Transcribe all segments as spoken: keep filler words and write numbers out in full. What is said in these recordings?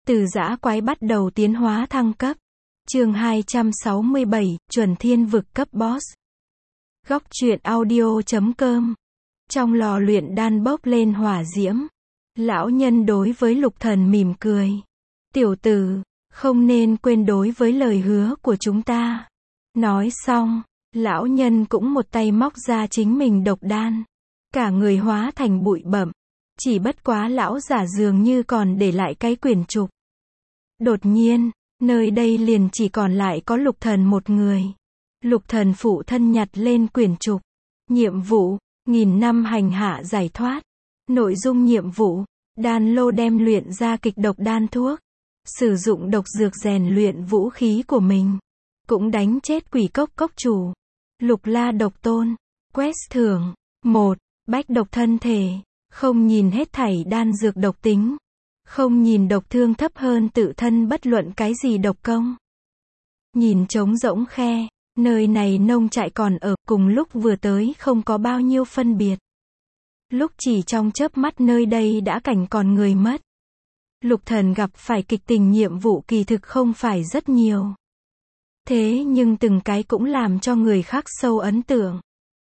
Từ dã quái bắt đầu tiến hóa thăng cấp. Chương hai trăm sáu mươi bảy, chuẩn thiên vực cấp boss. Góc truyện audio chấm com. Trong lò luyện đan bốc lên hỏa diễm. Lão nhân đối với Lục Thần mỉm cười. Tiểu tử, không nên quên đối với lời hứa của chúng ta. Nói xong, lão nhân cũng một tay móc ra chính mình độc đan. Cả người hóa thành bụi bặm. Chỉ bất quá lão giả dường như còn để lại cái quyển trục. Đột nhiên, nơi đây liền chỉ còn lại có Lục Thần một người. Lục Thần phụ thân nhặt lên quyển trục. Nhiệm vụ, nghìn năm hành hạ giải thoát. Nội dung nhiệm vụ, đan lô đem luyện ra kịch độc đan thuốc. Sử dụng độc dược rèn luyện vũ khí của mình. Cũng đánh chết quỷ cốc cốc chủ. Lục La độc tôn. Quest thưởng. một. Bách độc thân thể. Không nhìn hết thảy đan dược độc tính. Không nhìn độc thương thấp hơn tự thân bất luận cái gì độc công. Nhìn trống rỗng khe, nơi này nông trại còn ở, cùng lúc vừa tới không có bao nhiêu phân biệt. Lúc chỉ trong chớp mắt nơi đây đã cảnh còn người mất. Lục Thần gặp phải kịch tình nhiệm vụ kỳ thực không phải rất nhiều. Thế nhưng từng cái cũng làm cho người khác sâu ấn tượng.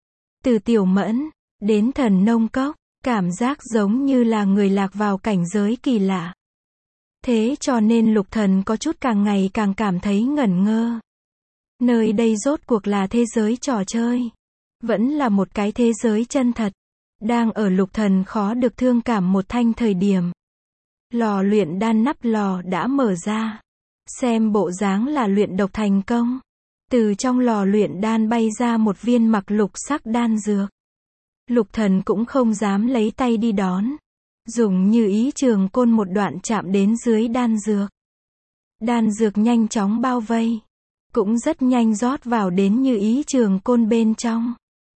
Từ Tiểu Mẫn, đến Thần Nông Cốc. Cảm giác giống như là người lạc vào cảnh giới kỳ lạ. Thế cho nên Lục Thần có chút càng ngày càng cảm thấy ngẩn ngơ. Nơi đây rốt cuộc là thế giới trò chơi. Vẫn là một cái thế giới chân thật. Đang ở Lục Thần khó được thương cảm một thanh thời điểm. Lò luyện đan nắp lò đã mở ra. Xem bộ dáng là luyện độc thành công. Từ trong lò luyện đan bay ra một viên mặc lục sắc đan dược. Lục Thần cũng không dám lấy tay đi đón. Dùng như ý trường côn một đoạn chạm đến dưới đan dược. Đan dược nhanh chóng bao vây. Cũng rất nhanh rót vào đến như ý trường côn bên trong.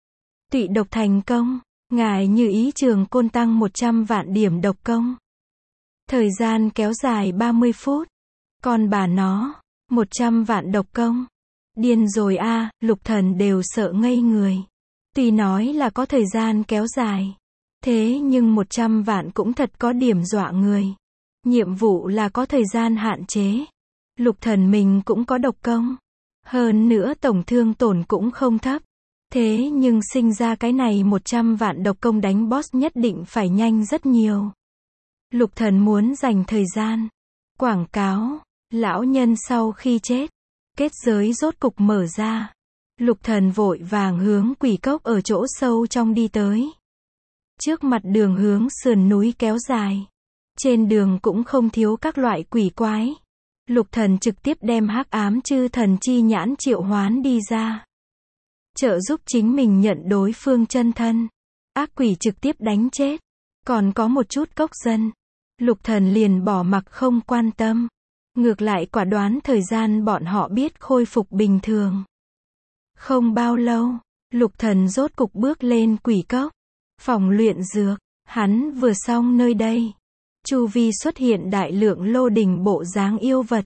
Tụy độc thành công. Ngài như ý trường côn tăng một trăm vạn điểm độc công. Thời gian kéo dài ba mươi phút. Còn bà nó, một trăm vạn độc công. Điên rồi a, à, Lục Thần đều sợ ngây người. Tuy nói là có thời gian kéo dài. Thế nhưng một trăm vạn cũng thật có điểm dọa người. Nhiệm vụ là có thời gian hạn chế. Lục Thần mình cũng có độc công. Hơn nữa tổng thương tổn cũng không thấp. Thế nhưng sinh ra cái này một trăm vạn độc công đánh boss nhất định phải nhanh rất nhiều. Lục Thần muốn dành thời gian. Quảng cáo. Lão nhân sau khi chết. Kết giới rốt cục mở ra. Lục Thần vội vàng hướng quỷ cốc ở chỗ sâu trong đi tới. Trước mặt đường hướng sườn núi kéo dài. Trên đường cũng không thiếu các loại quỷ quái. Lục Thần trực tiếp đem hắc ám chư thần chi nhãn triệu hoán đi ra. Trợ giúp chính mình nhận đối phương chân thân. Ác quỷ trực tiếp đánh chết. Còn có một chút cốc dân. Lục Thần liền bỏ mặc không quan tâm. Ngược lại quả đoán thời gian bọn họ biết khôi phục bình thường. Không bao lâu, Lục Thần rốt cục bước lên quỷ cốc. Phòng luyện dược, hắn vừa xong nơi đây. Chu vi xuất hiện đại lượng lô đỉnh bộ dáng yêu vật.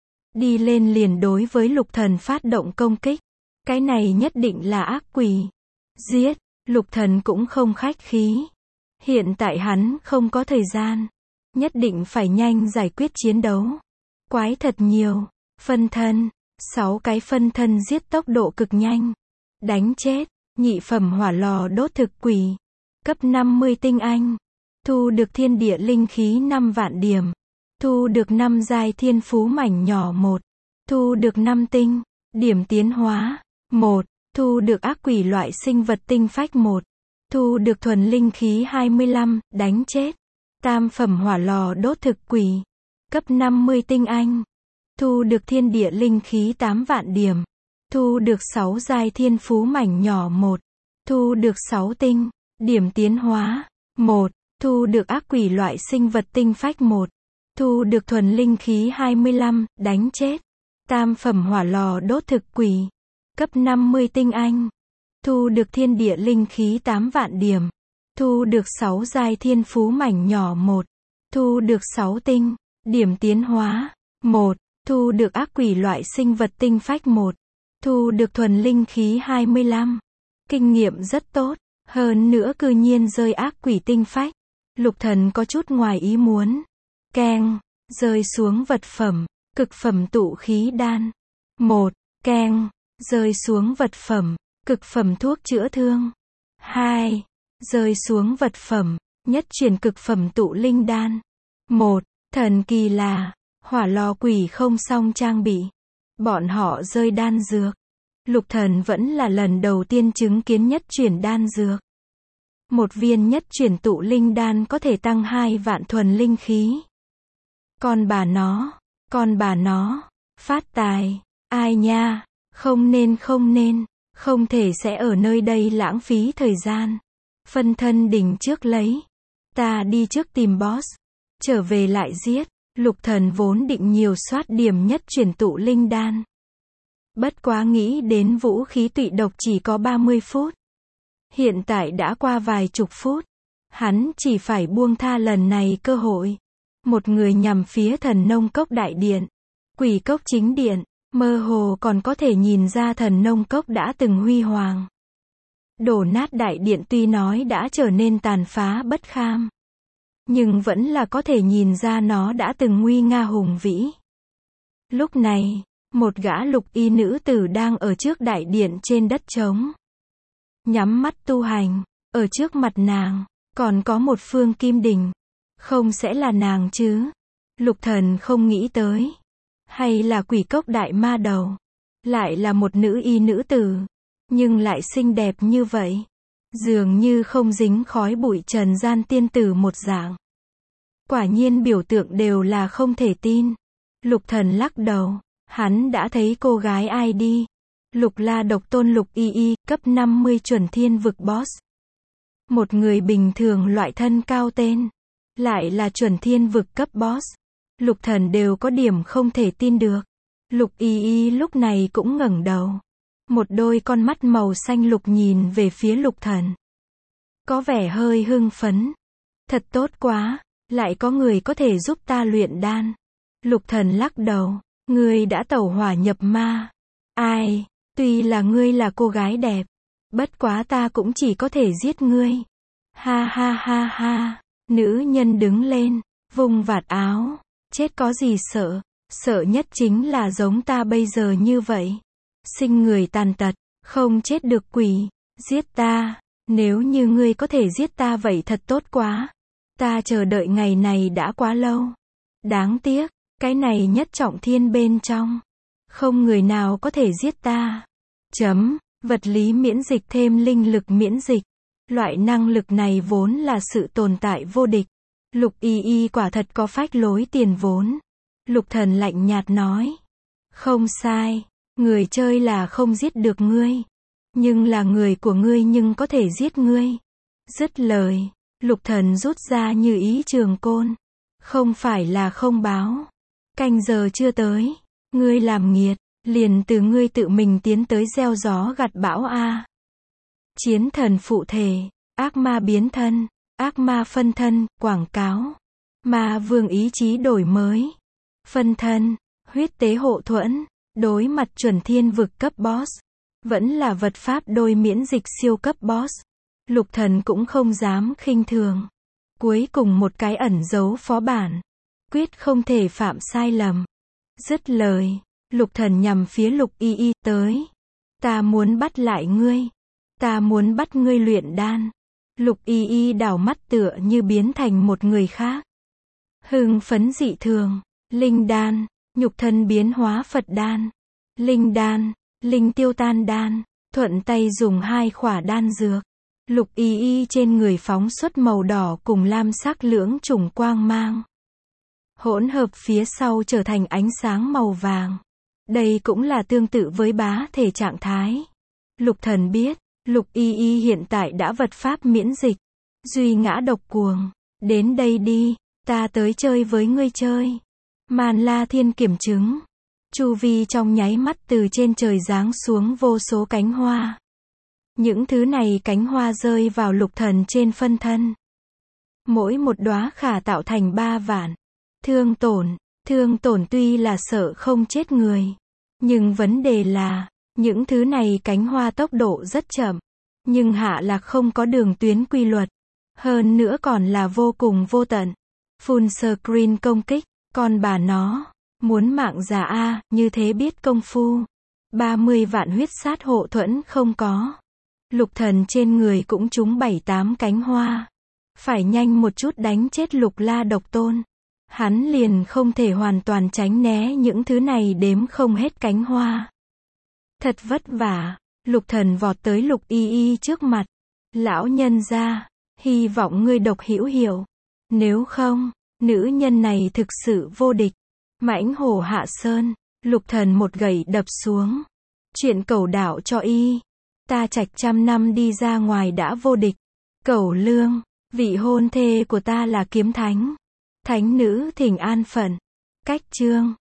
Đi lên liền đối với Lục Thần phát động công kích. Cái này nhất định là ác quỷ. Giết, Lục Thần cũng không khách khí. Hiện tại hắn không có thời gian. Nhất định phải nhanh giải quyết chiến đấu. Quái thật nhiều. Phân thân. Sáu cái phân thân giết tốc độ cực nhanh. Đánh chết. Nhị phẩm hỏa lò đốt thực quỷ. Cấp năm mươi tinh anh. Thu được thiên địa linh khí năm vạn điểm. Thu được năm giai thiên phú mảnh nhỏ một. Thu được năm tinh. Điểm tiến hóa. một. Thu được ác quỷ loại sinh vật tinh phách một. Thu được thuần linh khí hai mươi lăm. Đánh chết. Tam phẩm hỏa lò đốt thực quỷ. Cấp năm mươi tinh anh. Thu được thiên địa linh khí tám vạn điểm. Thu được sáu giai thiên phú mảnh nhỏ một. Thu được sáu tinh. Điểm tiến hóa. một. Thu được ác quỷ loại sinh vật tinh phách một. Thu được thuần linh khí hai mươi lăm. Đánh chết. Tam phẩm hỏa lò đốt thực quỷ. Cấp năm mươi tinh anh. Thu được thiên địa linh khí tám vạn điểm. Thu được sáu giai thiên phú mảnh nhỏ một. Thu được sáu tinh. Điểm tiến hóa. một. Thu được ác quỷ loại sinh vật tinh phách một. Thu được thuần linh khí hai mươi lăm. Kinh nghiệm rất tốt. Hơn nữa cư nhiên rơi ác quỷ tinh phách. Lục Thần có chút ngoài ý muốn. Keng. Rơi xuống vật phẩm, cực phẩm tụ khí đan. một. Keng. Rơi xuống vật phẩm, cực phẩm thuốc chữa thương. hai. Rơi xuống vật phẩm, nhất truyền cực phẩm tụ linh đan. một. Thần kỳ là, hỏa lò quỷ không song trang bị. Bọn họ rơi đan dược. Lục Thần vẫn là lần đầu tiên chứng kiến nhất truyền đan dược. Một viên nhất truyền tụ linh đan có thể tăng hai vạn thuần linh khí. Con bà nó, con bà nó, phát tài, ai nha, không nên không nên, không thể sẽ ở nơi đây lãng phí thời gian. Phân thân đỉnh trước lấy, ta đi trước tìm boss, trở về lại giết. Lục Thần vốn định nhiều soát điểm nhất truyền tụ linh đan. Bất quá nghĩ đến vũ khí tụy độc chỉ có ba mươi phút. Hiện tại đã qua vài chục phút. Hắn chỉ phải buông tha lần này cơ hội. Một người nhằm phía thần nông cốc đại điện. Quỷ cốc chính điện. Mơ hồ còn có thể nhìn ra thần nông cốc đã từng huy hoàng. Đổ nát đại điện tuy nói đã trở nên tàn phá bất kham. Nhưng vẫn là có thể nhìn ra nó đã từng nguy nga hùng vĩ. Lúc này, một gã lục y nữ tử đang ở trước đại điện trên đất trống. Nhắm mắt tu hành, ở trước mặt nàng, còn có một phương kim đình. Không sẽ là nàng chứ? Lục Thần không nghĩ tới. Hay là quỷ cốc đại ma đầu? Lại là một nữ y nữ tử. Nhưng lại xinh đẹp như vậy. Dường như không dính khói bụi trần gian tiên tử một dạng. Quả nhiên biểu tượng đều là không thể tin. Lục Thần lắc đầu. Hắn đã thấy cô gái ai đi. Lục La độc tôn lục y y, cấp năm mươi chuẩn thiên vực boss. Một người bình thường loại thân cao tên. Lại là chuẩn thiên vực cấp boss. Lục Thần đều có điểm không thể tin được. Lục y y lúc này cũng ngẩng đầu. Một đôi con mắt màu xanh lục nhìn về phía Lục Thần. Có vẻ hơi hưng phấn. Thật tốt quá, lại có người có thể giúp ta luyện đan. Lục Thần lắc đầu. Ngươi đã tẩu hỏa nhập ma. Ai, tuy là ngươi là cô gái đẹp. Bất quá ta cũng chỉ có thể giết ngươi. Ha ha ha ha. Nữ nhân đứng lên, vung vạt áo. Chết có gì sợ. Sợ nhất chính là giống ta bây giờ như vậy. Sinh người tàn tật, không chết được quỷ. Giết ta. Nếu như ngươi có thể giết ta vậy thật tốt quá. Ta chờ đợi ngày này đã quá lâu. Đáng tiếc. Cái này nhất trọng thiên bên trong. Không người nào có thể giết ta. Chấm. Vật lý miễn dịch thêm linh lực miễn dịch. Loại năng lực này vốn là sự tồn tại vô địch. Lục y y quả thật có phách lối tiền vốn. Lục Thần lạnh nhạt nói. Không sai. Người chơi là không giết được ngươi. Nhưng là người của ngươi nhưng có thể giết ngươi. Dứt lời. Lục Thần rút ra như ý trường côn. Không phải là không báo. Canh giờ chưa tới. Ngươi làm nghiệt. Liền từ ngươi tự mình tiến tới gieo gió gặt bão a. Chiến thần phụ thể. Ác ma biến thân. Ác ma phân thân. Quảng cáo. Ma vương ý chí đổi mới. Phân thân. Huyết tế hộ thuẫn. Đối mặt chuẩn thiên vực cấp boss. Vẫn là vật pháp đôi miễn dịch siêu cấp boss. Lục Thần cũng không dám khinh thường. Cuối cùng một cái ẩn dấu phó bản. Quyết không thể phạm sai lầm. Dứt lời. Lục Thần nhằm phía lục y y tới. Ta muốn bắt lại ngươi. Ta muốn bắt ngươi luyện đan. Lục y y đảo mắt tựa như biến thành một người khác. Hưng phấn dị thường. Linh đan. Nhục thân biến hóa Phật đan. Linh đan. Linh tiêu tan đan. Thuận tay dùng hai khỏa đan dược. Lục y y trên người phóng xuất màu đỏ cùng lam sắc lưỡng chủng quang mang. Hỗn hợp phía sau trở thành ánh sáng màu vàng. Đây cũng là tương tự với bá thể trạng thái. Lục Thần biết, lục y y hiện tại đã vật pháp miễn dịch. Duy ngã độc cuồng. Đến đây đi, ta tới chơi với ngươi chơi. Màn La Thiên kiểm chứng. Chu vi trong nháy mắt từ trên trời giáng xuống vô số cánh hoa. Những thứ này cánh hoa rơi vào Lục Thần trên phân thân. Mỗi một đóa khả tạo thành ba vạn. Thương tổn. Thương tổn tuy là sợ không chết người. Nhưng vấn đề là, những thứ này cánh hoa tốc độ rất chậm. Nhưng hạ lạc không có đường tuyến quy luật. Hơn nữa còn là vô cùng vô tận. Full screen công kích. Con bà nó, muốn mạng già a, như thế biết công phu. ba mươi vạn huyết sát hộ thuẫn không có. Lục thần trên người cũng trúng bảy tám cánh hoa. Phải nhanh một chút đánh chết Lục La độc tôn. Hắn liền không thể hoàn toàn tránh né những thứ này đếm không hết cánh hoa. Thật vất vả, Lục thần vọt tới Lục Y Y trước mặt. Lão nhân gia, hy vọng ngươi độc hữu hiểu. Nếu không, nữ nhân này thực sự vô địch. Mãnh hổ hạ sơn, Lục thần một gậy đập xuống. Chuyện cẩu đạo cho y. Ta trạch trăm năm đi ra ngoài đã vô địch. Cẩu lương, vị hôn thê của ta là kiếm thánh. Thánh nữ thỉnh an phận. Cách chương.